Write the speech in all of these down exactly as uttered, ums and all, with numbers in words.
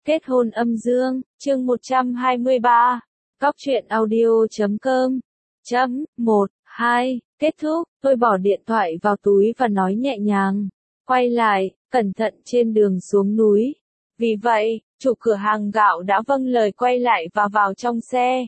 Kết hôn âm dương, chương một trăm hai mươi ba. Cóc truyện audio chấm com. Chấm, một, hai, kết thúc, tôi bỏ điện thoại vào túi và nói nhẹ nhàng. Quay lại, cẩn thận trên đường xuống núi. Vì vậy, chủ cửa hàng gạo đã vâng lời quay lại và vào trong xe.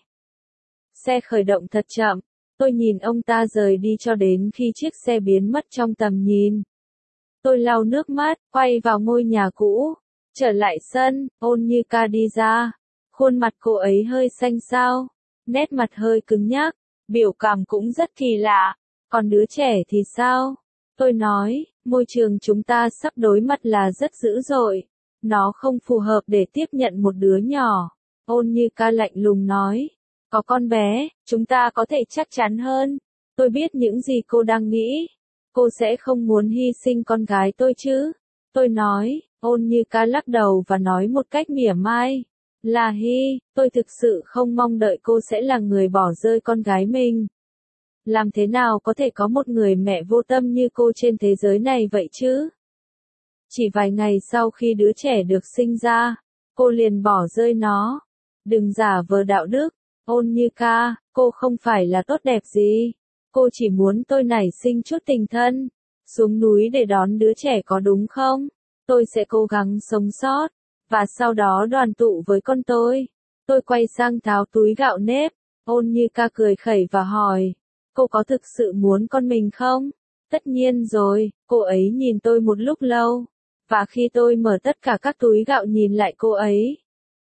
Xe khởi động thật chậm. Tôi nhìn ông ta rời đi cho đến khi chiếc xe biến mất trong tầm nhìn. Tôi lau nước mắt, quay vào ngôi nhà cũ. Trở lại sân, Ôn Như Ca đi ra. Khuôn mặt cô ấy hơi xanh xao, nét mặt hơi cứng nhắc, biểu cảm cũng rất kỳ lạ. Còn đứa trẻ thì sao? Tôi nói, môi trường chúng ta sắp đối mặt là rất dữ dội. Nó không phù hợp để tiếp nhận một đứa nhỏ. Ôn Như Ca lạnh lùng nói, có con bé, chúng ta có thể chắc chắn hơn. Tôi biết những gì cô đang nghĩ. Cô sẽ không muốn hy sinh con gái tôi chứ? Tôi nói. Ôn Như Ca lắc đầu và nói một cách mỉa mai. Là Hy, tôi thực sự không mong đợi cô sẽ là người bỏ rơi con gái mình. Làm thế nào có thể có một người mẹ vô tâm như cô trên thế giới này vậy chứ? Chỉ vài ngày sau khi đứa trẻ được sinh ra, cô liền bỏ rơi nó. Đừng giả vờ đạo đức, Ôn Như Ca, cô không phải là tốt đẹp gì. Cô chỉ muốn tôi nảy sinh chút tình thân, xuống núi để đón đứa trẻ có đúng không? Tôi sẽ cố gắng sống sót, và sau đó đoàn tụ với con tôi. Tôi quay sang tháo túi gạo nếp, Ôn Như Ca cười khẩy và hỏi, cô có thực sự muốn con mình không? Tất nhiên rồi, cô ấy nhìn tôi một lúc lâu, và khi tôi mở tất cả các túi gạo nhìn lại cô ấy.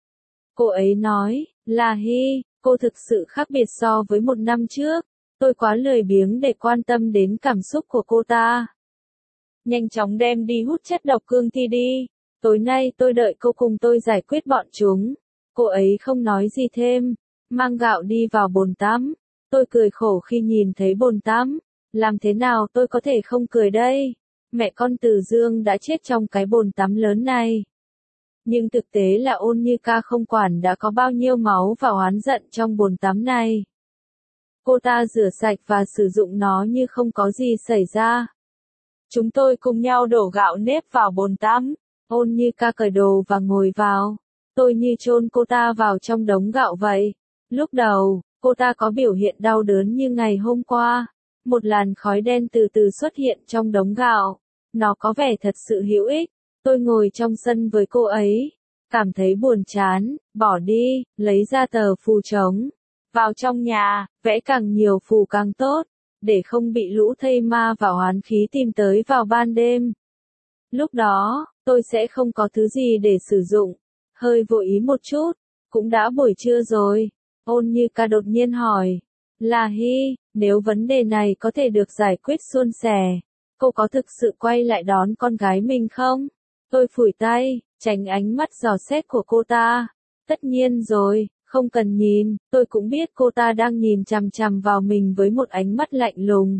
Cô ấy nói, là Hy, cô thực sự khác biệt so với một năm trước, tôi quá lười biếng để quan tâm đến cảm xúc của cô ta. Nhanh chóng đem đi hút chất độc cương thi đi. Tối nay tôi đợi cô cùng tôi giải quyết bọn chúng. Cô ấy không nói gì thêm. Mang gạo đi vào bồn tắm. Tôi cười khổ khi nhìn thấy bồn tắm. Làm thế nào tôi có thể không cười đây? Mẹ con Từ Dương đã chết trong cái bồn tắm lớn này. Nhưng thực tế là Ôn Như Ca không quản đã có bao nhiêu máu và oán giận trong bồn tắm này. Cô ta rửa sạch và sử dụng nó như không có gì xảy ra. Chúng tôi cùng nhau đổ gạo nếp vào bồn tắm. Ôn Như Ca cởi đồ và ngồi vào. Tôi như chôn cô ta vào trong đống gạo vậy. Lúc đầu, cô ta có biểu hiện đau đớn như ngày hôm qua. Một làn khói đen từ từ xuất hiện trong đống gạo. Nó có vẻ thật sự hữu ích. Tôi ngồi trong sân với cô ấy. Cảm thấy buồn chán, bỏ đi, lấy ra tờ phù trống. Vào trong nhà, vẽ càng nhiều phù càng tốt. Để không bị lũ thây ma và oán khí tìm tới vào ban đêm. Lúc đó, tôi sẽ không có thứ gì để sử dụng. Hơi vô ý một chút, cũng đã buổi trưa rồi. Ôn Như Ca đột nhiên hỏi. Là Hy, nếu vấn đề này có thể được giải quyết suôn sẻ, cô có thực sự quay lại đón con gái mình không? Tôi phủi tay, tránh ánh mắt dò xét của cô ta. Tất nhiên rồi. Không cần nhìn, tôi cũng biết cô ta đang nhìn chằm chằm vào mình với một ánh mắt lạnh lùng.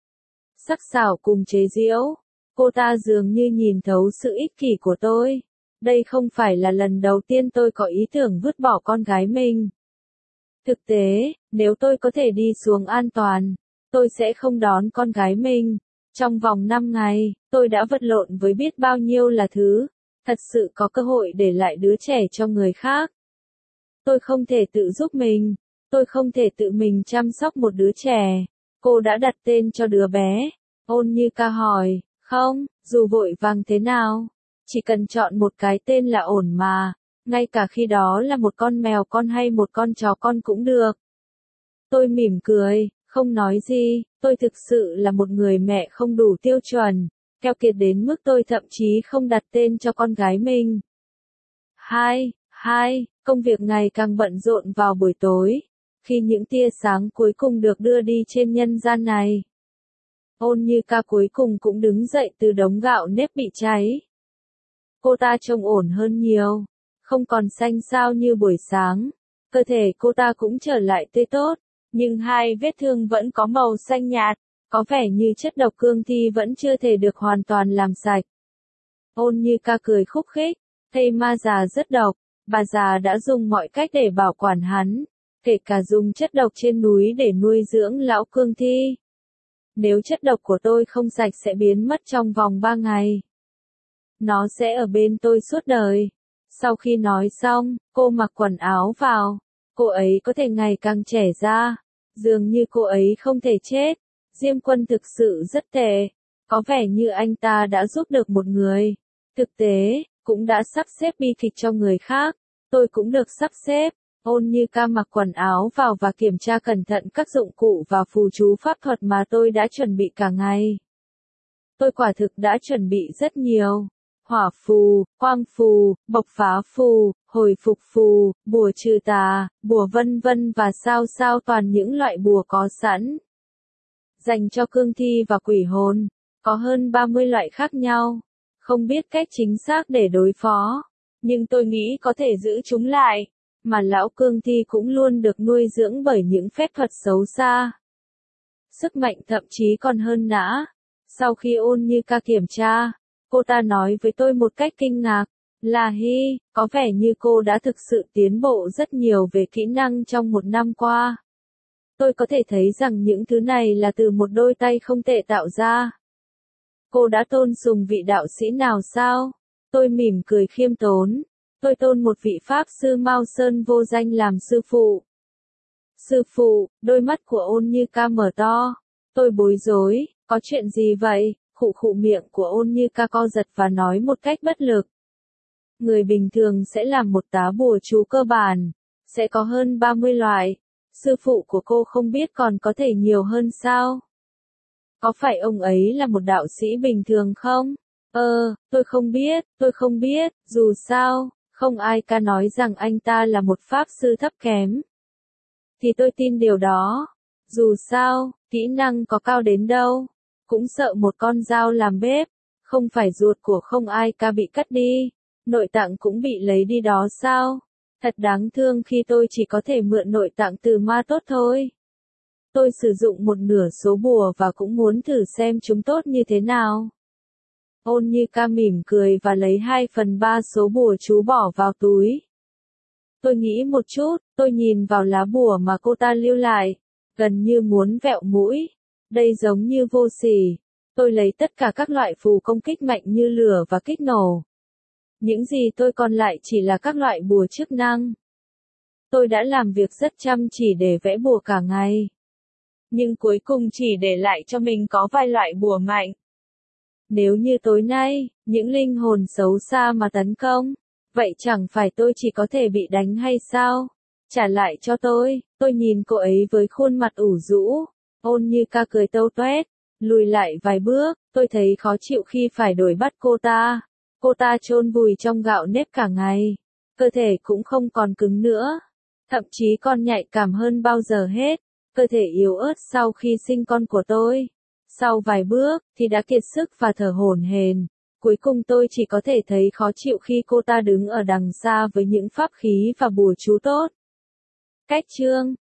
Sắc sảo cùng chế giễu. Cô ta dường như nhìn thấu sự ích kỷ của tôi. Đây không phải là lần đầu tiên tôi có ý tưởng vứt bỏ con gái mình. Thực tế, nếu tôi có thể đi xuống an toàn, tôi sẽ không đón con gái mình. Trong vòng năm ngày, tôi đã vật lộn với biết bao nhiêu là thứ. Thật sự có cơ hội để lại đứa trẻ cho người khác. Tôi không thể tự giúp mình. Tôi không thể tự mình chăm sóc một đứa trẻ. Cô đã đặt tên cho đứa bé. Ôn Như Ca hỏi, không, dù vội vàng thế nào. Chỉ cần chọn một cái tên là ổn mà. Ngay cả khi đó là một con mèo con hay một con chó con cũng được. Tôi mỉm cười, không nói gì. Tôi thực sự là một người mẹ không đủ tiêu chuẩn. Keo kiệt đến mức tôi thậm chí không đặt tên cho con gái mình. Hai, hai. Công việc ngày càng bận rộn vào buổi tối, khi những tia sáng cuối cùng được đưa đi trên nhân gian này. Ôn Như Ca cuối cùng cũng đứng dậy từ đống gạo nếp bị cháy. Cô ta trông ổn hơn nhiều, không còn xanh xao như buổi sáng. Cơ thể cô ta cũng trở lại tươi tốt, nhưng hai vết thương vẫn có màu xanh nhạt, có vẻ như chất độc cương thi vẫn chưa thể được hoàn toàn làm sạch. Ôn Như Ca cười khúc khích, thây ma già rất độc. Bà già đã dùng mọi cách để bảo quản hắn, kể cả dùng chất độc trên núi để nuôi dưỡng lão cương thi. Nếu chất độc của tôi không sạch sẽ biến mất trong vòng ba ngày. Nó sẽ ở bên tôi suốt đời. Sau khi nói xong, cô mặc quần áo vào. Cô ấy có thể ngày càng trẻ ra. Dường như cô ấy không thể chết. Diêm Quân thực sự rất tệ. Có vẻ như anh ta đã giúp được một người. Thực tế, cũng đã sắp xếp bi kịch cho người khác. Tôi cũng được sắp xếp. Ôn Như Ca mặc quần áo vào và kiểm tra cẩn thận các dụng cụ và phù chú pháp thuật mà tôi đã chuẩn bị cả ngày. Tôi quả thực đã chuẩn bị rất nhiều. Hỏa phù, quang phù, bộc phá phù, hồi phục phù, bùa trừ tà, bùa vân vân và sao sao toàn những loại bùa có sẵn. Dành cho cương thi và quỷ hồn, có hơn ba mươi loại khác nhau. Không biết cách chính xác để đối phó, nhưng tôi nghĩ có thể giữ chúng lại. Mà lão cương thi cũng luôn được nuôi dưỡng bởi những phép thuật xấu xa. Sức mạnh thậm chí còn hơn nã. Sau khi Ôn Như Ca kiểm tra, cô ta nói với tôi một cách kinh ngạc, là Hi, có vẻ như cô đã thực sự tiến bộ rất nhiều về kỹ năng trong một năm qua. Tôi có thể thấy rằng những thứ này là từ một đôi tay không tệ tạo ra. Cô đã tôn sùng vị đạo sĩ nào sao? Tôi mỉm cười khiêm tốn. Tôi tôn một vị Pháp sư Mao Sơn vô danh làm sư phụ. Sư phụ, đôi mắt của Ôn Như Ca mở to. Tôi bối rối, có chuyện gì vậy? Khụ khụ miệng của Ôn Như Ca co giật và nói một cách bất lực. Người bình thường sẽ làm một tá bùa chú cơ bản, sẽ có hơn ba mươi loại. Sư phụ của cô không biết còn có thể nhiều hơn sao? Có phải ông ấy là một đạo sĩ bình thường không? Ờ, tôi không biết, tôi không biết, dù sao, không ai ca nói rằng anh ta là một pháp sư thấp kém. Thì tôi tin điều đó. Dù sao, kỹ năng có cao đến đâu, cũng sợ một con dao làm bếp, không phải ruột của không ai ca bị cắt đi, nội tạng cũng bị lấy đi đó sao? Thật đáng thương khi tôi chỉ có thể mượn nội tạng từ ma tốt thôi. Tôi sử dụng một nửa số bùa và cũng muốn thử xem chúng tốt như thế nào. Ôn Như Ca mỉm cười và lấy hai phần ba số bùa chú bỏ vào túi. Tôi nghĩ một chút, tôi nhìn vào lá bùa mà cô ta lưu lại, gần như muốn vẹo mũi. Đây giống như vô sỉ. Tôi lấy tất cả các loại phù công kích mạnh như lửa và kích nổ. Những gì tôi còn lại chỉ là các loại bùa chức năng. Tôi đã làm việc rất chăm chỉ để vẽ bùa cả ngày. Nhưng cuối cùng chỉ để lại cho mình có vài loại bùa mạnh. Nếu như tối nay, những linh hồn xấu xa mà tấn công, vậy chẳng phải tôi chỉ có thể bị đánh hay sao? Trả lại cho tôi, tôi nhìn cô ấy với khuôn mặt ủ rũ. Ôn Như Ca cười tâu toét, lùi lại vài bước, tôi thấy khó chịu khi phải đuổi bắt cô ta. Cô ta chôn vùi trong gạo nếp cả ngày, cơ thể cũng không còn cứng nữa, thậm chí còn nhạy cảm hơn bao giờ hết, cơ thể yếu ớt sau khi sinh con của tôi. Sau vài bước, thì đã kiệt sức và thở hổn hển. Cuối cùng tôi chỉ có thể thấy khó chịu khi cô ta đứng ở đằng xa với những pháp khí và bùa chú tốt. Cách chương